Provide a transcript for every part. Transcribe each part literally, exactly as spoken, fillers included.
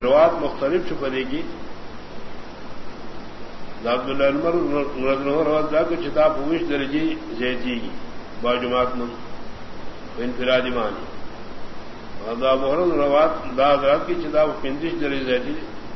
روات مختلف چھپنے کی عبداللہ عمر روات دا کو کتاب ہوش درجی زیتی کی باجماعت من انفرادی مانی دا محرم روات دا حضرات کی کتاب پندش درجی زیتی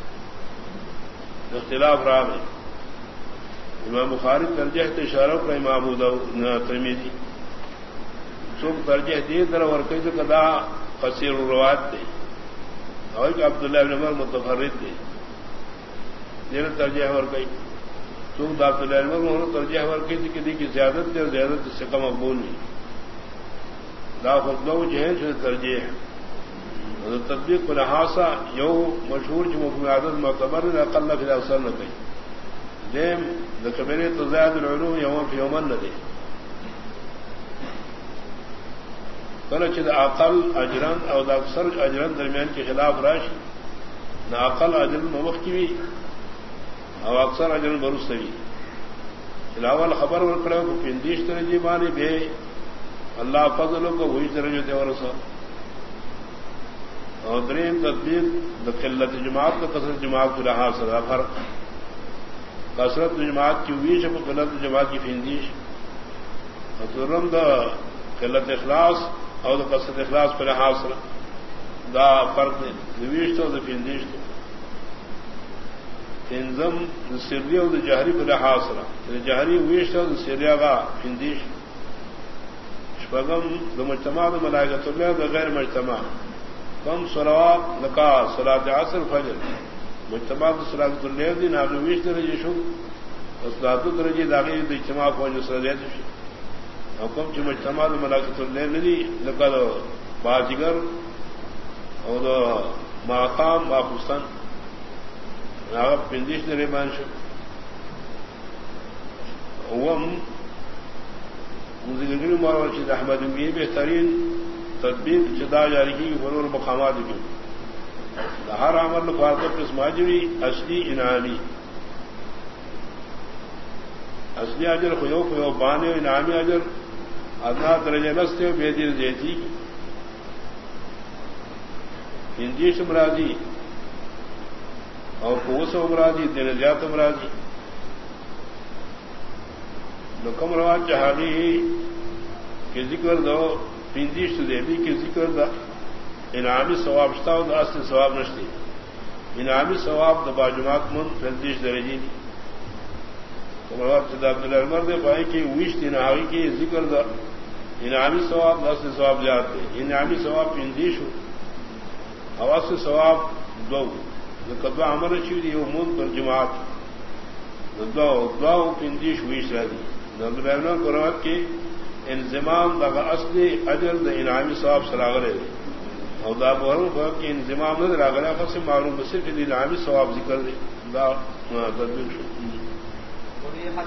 اختلاف راہ میں امام بخاری ترجیح اشارہ پر امام ترمذی سب ترجیح دیے در ورقی سے کدا قصیر روات دے اور کہ عبداللہ بن عمر متفرد دے دیر ترجیح اور کئی تو عبداللہ بن عمر ترجیح اور کئی کہ دی کی زیادت دے اور زیادت سے کم مقبول نہیں دا خود لو جو ہے جو ترجیح ہے تطبیق پر لحاظہ یو مشہور جو مقبول عادت معتبر نے اقل فی الاثر نہ کئی دیم دکبیرے تو زیاد العلوم یوم فی یومن نہ دے کلچ عقل اجرن اور اکثر اجرن درمیان کے خلاف راشی نہ عقل اجرن ممخ کی بھی اور اکثر اجرن برست بھی علاوہ خبر ورکڑے کو پندیش درجی مانی بے اللہ فضلوں کو وہی درجے دے ورسا اور دریم تطبیق قلت جماعت کا کثرت جماعت کے لحاظ سے فرق کثرت جماعت کی ہوئی جب قلت جماعت کی پندیش اور ترم دا قلت اخلاص اور قصد اخلاص پر حاصل دا فرق نویش تو فندیش تو تنظم سری اور جہری پر حاصل جہری ویش تو سریا کا فندیش شپگم دو مجتمع دو ملائکۃ اللہ دو غیر مجتمع کم صلوات لکا صلاۃ عصر فجر مجتمع دو صلاۃ اللہ دی ناغ ویش درجے شو صلاۃ درجے داغی دو اجتماع پہنچ صلاۃ شو حکم کی مجتمع ملاقات اللہ ندی لقد باجگر اور مقام باپستان راغب پندیش نے ریمان شو اوم مزدگری مارو چیز احمد یہ بہترین تدبیر جدا جاری کی فرور مقامات کی ہر عمل فارغ قسم اجری اصلی انعامی اصلی اجر خیو خیو بانے انعامی اجر ادنا درجہ نستے بے دیر دیتی ہندی سے مرادی اور کوس مرادی دیر زیات مرادی نکم رواد جہانی کے ذکر دو پندیش دیوی کے ذکر دا انعامی ثواب شتا و دا اصل ثواب نشتی انعامی ثواب دا باجماعت من پندیش درجی عبداللہ عمر دے پائے کہ ویش انعامی کی ذکر دا انعامی ثواب دس سے ثواب جاتے انعامی ثواب پندیش ہو حواس سے ثواب دو کدوا عمر چیز یہ عموم پر جماعت دو دو پندیش ویش رہی عبداللہ عمر قرآن کے انضمام دا اصلی اجر دا انعامی ثواب سراغرے اور دا بحروں کہ انضمام نہ راغرہ سے معلوم صرف انعامی ثواب ذکر دے دا تدبیر شو